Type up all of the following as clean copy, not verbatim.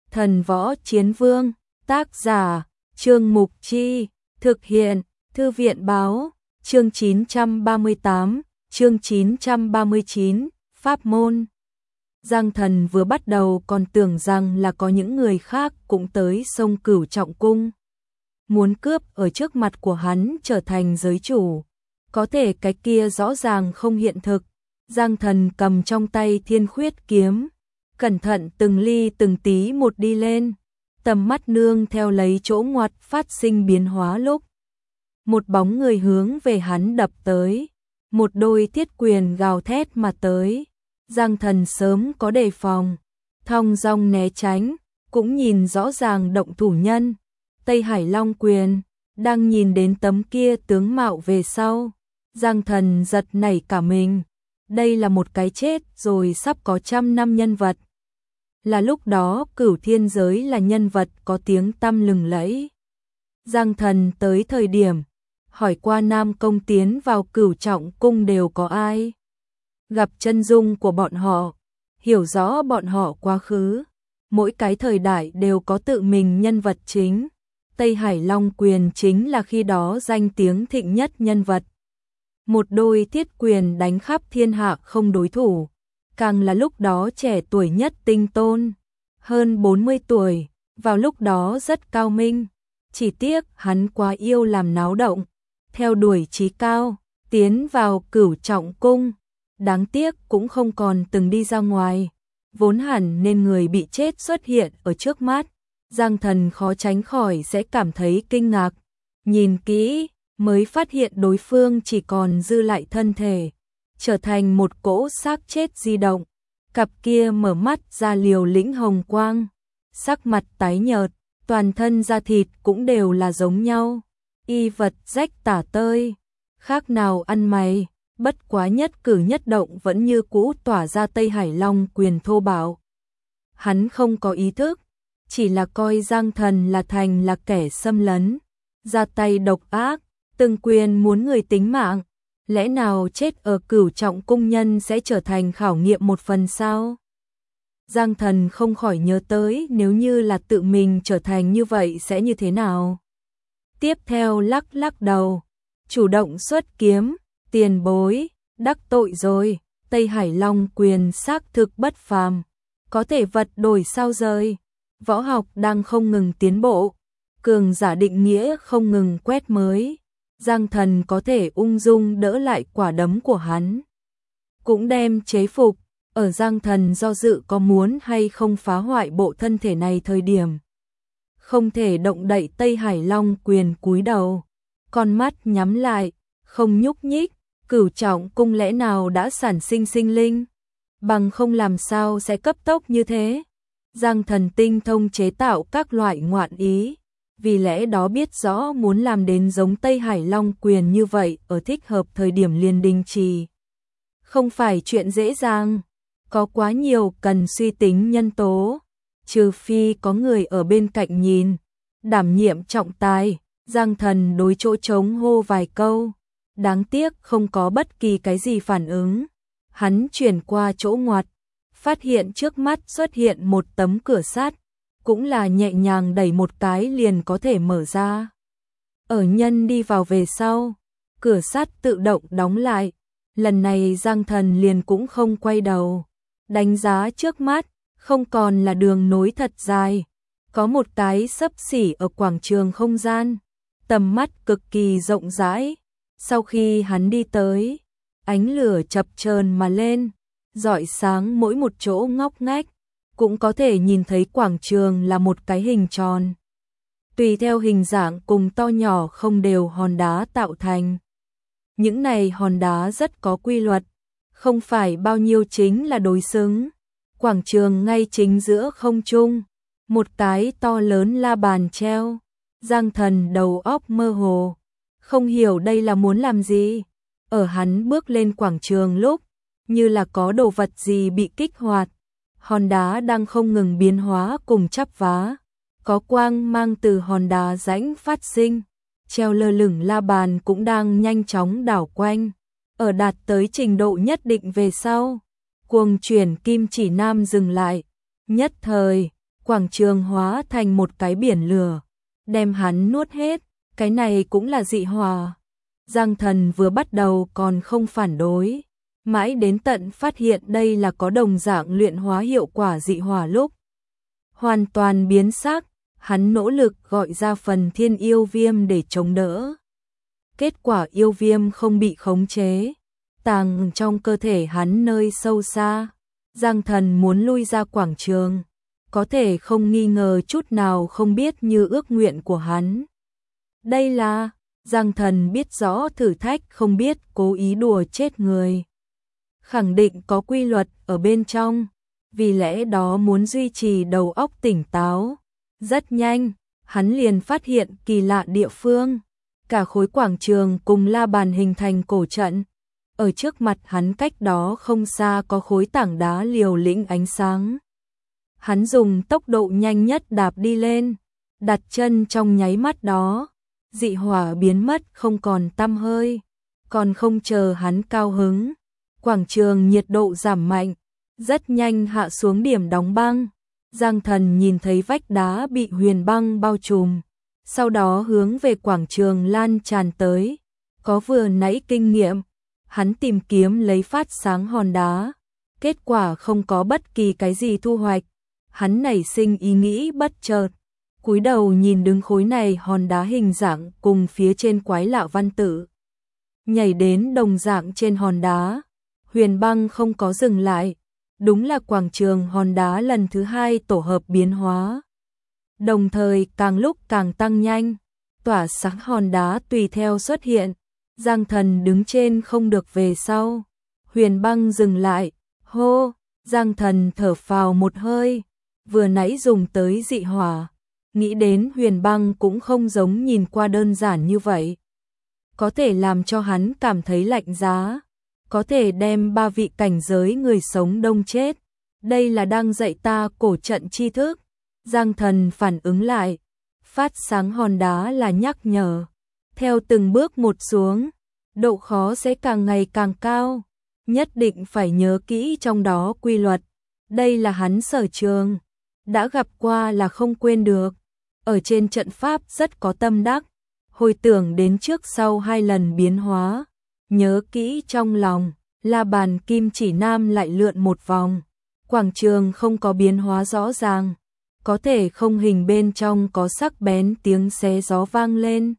Thần Võ Chiến Vương, tác giả, Trương Mục Chi, thực hiện, Thư viện Báo, chương 938, chương 939, Pháp môn. Giang Thần vừa bắt đầu còn tưởng rằng là có những người khác cũng tới sông Cửu Trọng Cung, muốn cướp ở trước mặt của hắn trở thành giới chủ. Có thể cái kia rõ ràng không hiện thực. Giang Thần cầm trong tay Thiên Khuyết kiếm, cẩn thận từng ly từng tí một đi lên, tầm mắt nương theo lấy chỗ ngoặt phát sinh biến hóa lúc một bóng người hướng về hắn đập tới, một đôi thiết quyền gào thét mà tới. Giang Thần sớm có đề phòng, thong dong né tránh, cũng nhìn rõ ràng động thủ nhân. Tây Hải Long quyền, đang nhìn đến tấm kia tướng mạo về sau, Giang Thần giật nảy cả mình. Đây là một cái chết rồi sắp có 100 năm nhân vật. Là lúc đó Cửu Thiên giới là nhân vật có tiếng tăm lừng lẫy. Giang Thần tới thời điểm hỏi qua Nam Công tiến vào Cửu Trọng Cung đều có ai. Gặp chân dung của bọn họ, hiểu rõ bọn họ quá khứ. Mỗi cái thời đại đều có tự mình nhân vật chính. Tây Hải Long quyền chính là khi đó danh tiếng thịnh nhất nhân vật. Một đôi thiết quyền đánh khắp thiên hạ không đối thủ. Càng là lúc đó trẻ tuổi nhất tinh tôn. Hơn 40 tuổi, vào lúc đó rất cao minh. Chỉ tiếc hắn quá yêu làm náo động, theo đuổi chí cao, tiến vào Cửu Trọng Cung. Đáng tiếc cũng không còn từng đi ra ngoài. Vốn hẳn nên người bị chết xuất hiện ở trước mắt. Giang Thần khó tránh khỏi sẽ cảm thấy kinh ngạc. Nhìn kỹ, mới phát hiện đối phương chỉ còn dư lại thân thể, trở thành một cỗ xác chết di động. Cặp kia mở mắt ra liều lĩnh hồng quang, sắc mặt tái nhợt, toàn thân da thịt cũng đều là giống nhau. Y vật rách tả tơi, khác nào ăn mày, bất quá nhất cử nhất động vẫn như cũ tỏa ra Tây Hải Long quyền thô bạo. Hắn không có ý thức, chỉ là coi Giang Thần là thành là kẻ xâm lấn, ra tay độc ác, từng quyền muốn người tính mạng. Lẽ nào chết ở Cửu Trọng Cung nhân sẽ trở thành khảo nghiệm một phần sao? Giang Thần không khỏi nhớ tới nếu như là tự mình trở thành như vậy sẽ như thế nào. Tiếp theo lắc lắc đầu, chủ động xuất kiếm, tiền bối, đắc tội rồi. Tây Hải Long quyền xác thực bất phàm, có thể vật đổi sao rời. Võ học đang không ngừng tiến bộ, cường giả định nghĩa không ngừng quét mới. Giang Thần có thể ung dung đỡ lại quả đấm của hắn, cũng đem chế phục. Ở Giang Thần do dự có muốn hay không phá hoại bộ thân thể này thời điểm, không thể động đậy. Tây Hải Long quyền cúi đầu, con mắt nhắm lại, không nhúc nhích. Cửu Trọng Cung lẽ nào đã sản sinh sinh linh, bằng không làm sao sẽ cấp tốc như thế. Giang Thần tinh thông chế tạo các loại ngoạn ý, vì lẽ đó biết rõ muốn làm đến giống Tây Hải Long quyền như vậy ở thích hợp thời điểm liền đình trì. Không phải chuyện dễ dàng, có quá nhiều cần suy tính nhân tố, trừ phi có người ở bên cạnh nhìn, đảm nhiệm trọng tài. Giang Thần đối chỗ trống hô vài câu, đáng tiếc không có bất kỳ cái gì phản ứng. Hắn chuyển qua chỗ ngoặt, phát hiện trước mắt xuất hiện một tấm cửa sắt, cũng là nhẹ nhàng đẩy một cái liền có thể mở ra. Ở nhân đi vào về sau, cửa sắt tự động đóng lại. Lần này Giang Thần liền cũng không quay đầu, đánh giá trước mắt, không còn là đường nối thật dài, có một cái xấp xỉ ở quảng trường không gian, tầm mắt cực kỳ rộng rãi. Sau khi hắn đi tới, ánh lửa chập chờn mà lên, rọi sáng mỗi một chỗ ngóc ngách, cũng có thể nhìn thấy quảng trường là một cái hình tròn. Tùy theo hình dạng cùng to nhỏ không đều hòn đá tạo thành. Những này hòn đá rất có quy luật, không phải bao nhiêu chính là đối xứng. Quảng trường ngay chính giữa không trung, một cái to lớn la bàn treo. Giang Thần đầu óc mơ hồ, không hiểu đây là muốn làm gì. Ở hắn bước lên quảng trường lúc, như là có đồ vật gì bị kích hoạt. Hòn đá đang không ngừng biến hóa cùng chắp vá, có quang mang từ hòn đá rãnh phát sinh. Treo lơ lửng la bàn cũng đang nhanh chóng đảo quanh. Ở đạt tới trình độ nhất định về sau, cuồng chuyển kim chỉ nam dừng lại. Nhất thời, quảng trường hóa thành một cái biển lửa, đem hắn nuốt hết, cái này cũng là dị hỏa. Giang Thần vừa bắt đầu còn không phản đối, mãi đến tận phát hiện đây là có đồng dạng luyện hóa hiệu quả dị hỏa lúc hoàn toàn biến sắc, hắn nỗ lực gọi ra phần thiên yêu viêm để chống đỡ. Kết quả yêu viêm không bị khống chế, tàng trong cơ thể hắn nơi sâu xa. Giang Thần muốn lui ra quảng trường, có thể không nghi ngờ chút nào không biết như ước nguyện của hắn. Đây là, Giang Thần biết rõ thử thách không biết cố ý đùa chết người. Khẳng định có quy luật ở bên trong, vì lẽ đó muốn duy trì đầu óc tỉnh táo. Rất nhanh, hắn liền phát hiện kỳ lạ địa phương. Cả khối quảng trường cùng la bàn hình thành cổ trận. Ở trước mặt hắn cách đó không xa có khối tảng đá liều lĩnh ánh sáng. Hắn dùng tốc độ nhanh nhất đạp đi lên, đặt chân trong nháy mắt đó, dị hỏa biến mất không còn tăm hơi. Còn không chờ hắn cao hứng, quảng trường nhiệt độ giảm mạnh, rất nhanh hạ xuống điểm đóng băng. Giang Thần nhìn thấy vách đá bị huyền băng bao trùm, sau đó hướng về quảng trường lan tràn tới. Có vừa nãy kinh nghiệm, hắn tìm kiếm lấy phát sáng hòn đá, kết quả không có bất kỳ cái gì thu hoạch. Hắn nảy sinh ý nghĩ bất chợt, cúi đầu nhìn đứng khối này hòn đá hình dạng cùng phía trên quái lạ văn tự. Nhảy đến đồng dạng trên hòn đá, huyền băng không có dừng lại, đúng là quảng trường hòn đá lần thứ hai tổ hợp biến hóa. Đồng thời càng lúc càng tăng nhanh, tỏa sáng hòn đá tùy theo xuất hiện. Giang Thần đứng trên không được về sau, huyền băng dừng lại, hô, Giang Thần thở phào một hơi, vừa nãy dùng tới dị hỏa, nghĩ đến huyền băng cũng không giống nhìn qua đơn giản như vậy. Có thể làm cho hắn cảm thấy lạnh giá, có thể đem 3 vị cảnh giới người sống đông chết. Đây là đang dạy ta cổ trận tri thức. Giang Thần phản ứng lại, phát sáng hòn đá là nhắc nhở. Theo từng bước một xuống, độ khó sẽ càng ngày càng cao, nhất định phải nhớ kỹ trong đó quy luật. Đây là hắn sở trường, đã gặp qua là không quên được. Ở trên trận pháp rất có tâm đắc, hồi tưởng đến trước sau 2 lần biến hóa, nhớ kỹ trong lòng. La bàn kim chỉ nam lại lượn một vòng, quảng trường không có biến hóa rõ ràng, có thể không hình bên trong có sắc bén tiếng xé gió vang lên.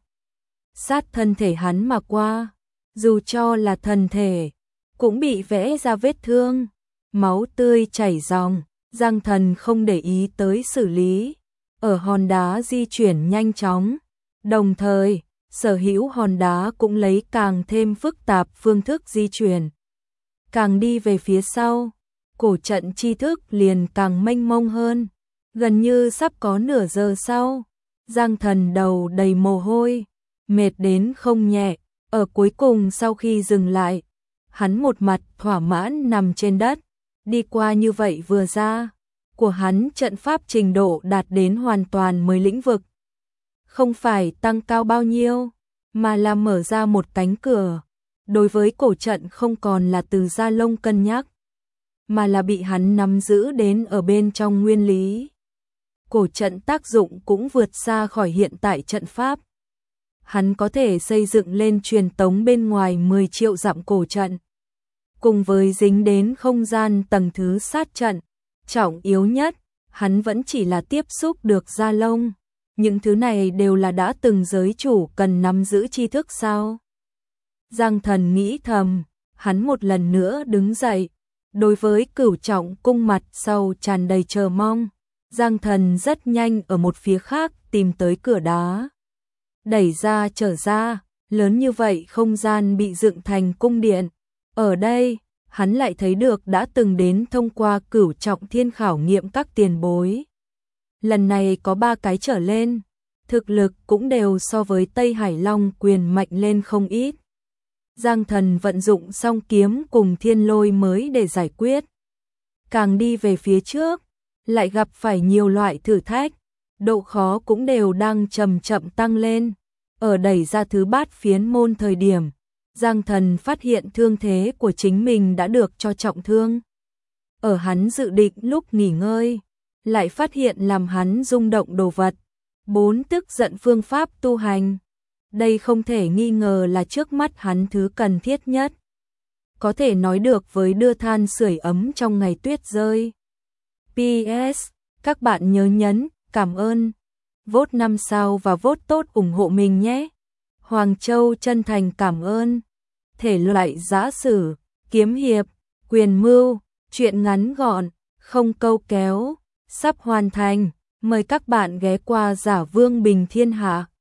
Sát thân thể hắn mà qua, dù cho là thần thể, cũng bị vẽ ra vết thương, máu tươi chảy ròng. Giang Thần không để ý tới xử lý, ở hòn đá di chuyển nhanh chóng, đồng thời sở hữu hòn đá cũng lấy càng thêm phức tạp phương thức di chuyển. Càng đi về phía sau, cổ trận tri thức liền càng mênh mông hơn. Gần như sắp có nửa giờ sau, Giang Thần đầu đầy mồ hôi, mệt đến không nhẹ. Ở cuối cùng sau khi dừng lại, hắn một mặt thỏa mãn nằm trên đất. Đi qua như vậy vừa ra, của hắn trận pháp trình độ đạt đến hoàn toàn mới lĩnh vực. Không phải tăng cao bao nhiêu, mà là mở ra một cánh cửa. Đối với cổ trận không còn là từ Gia Long cân nhắc, mà là bị hắn nắm giữ đến ở bên trong nguyên lý. Cổ trận tác dụng cũng vượt xa khỏi hiện tại trận pháp. Hắn có thể xây dựng lên truyền tống bên ngoài 10 triệu dặm cổ trận. Cùng với dính đến không gian tầng thứ sát trận, trọng yếu nhất, hắn vẫn chỉ là tiếp xúc được Gia Long. Những thứ này đều là đã từng giới chủ cần nắm giữ tri thức sao? Giang Thần nghĩ thầm, hắn một lần nữa đứng dậy, đối với Cửu Trọng cung mặt sau tràn đầy chờ mong. Giang Thần rất nhanh ở một phía khác tìm tới cửa đá. Đẩy ra trở ra, lớn như vậy không gian bị dựng thành cung điện. Ở đây, hắn lại thấy được đã từng đến thông qua Cửu Trọng thiên khảo nghiệm các tiền bối. Lần này có 3 cái trở lên, thực lực cũng đều so với Tây Hải Long quyền mạnh lên không ít. Giang Thần vận dụng song kiếm cùng thiên lôi mới để giải quyết. Càng đi về phía trước, lại gặp phải nhiều loại thử thách, độ khó cũng đều đang chậm chậm tăng lên. Ở đẩy ra thứ bát phiến môn thời điểm, Giang Thần phát hiện thương thế của chính mình đã được cho trọng thương. Ở hắn dự định lúc nghỉ ngơi, lại phát hiện làm hắn rung động đồ vật. 4. Tức giận phương pháp tu hành. Đây không thể nghi ngờ là trước mắt hắn thứ cần thiết nhất. Có thể nói được với đưa than sưởi ấm trong ngày tuyết rơi. PS. Các bạn nhớ nhấn, cảm ơn, vote 5 sao và vote tốt ủng hộ mình nhé. Hoàng Châu chân thành cảm ơn. Thể loại giã sử, kiếm hiệp, quyền mưu, truyện ngắn gọn, không câu kéo, sắp hoàn thành. Mời các bạn ghé qua Giả Vương Bình Thiên Hạ.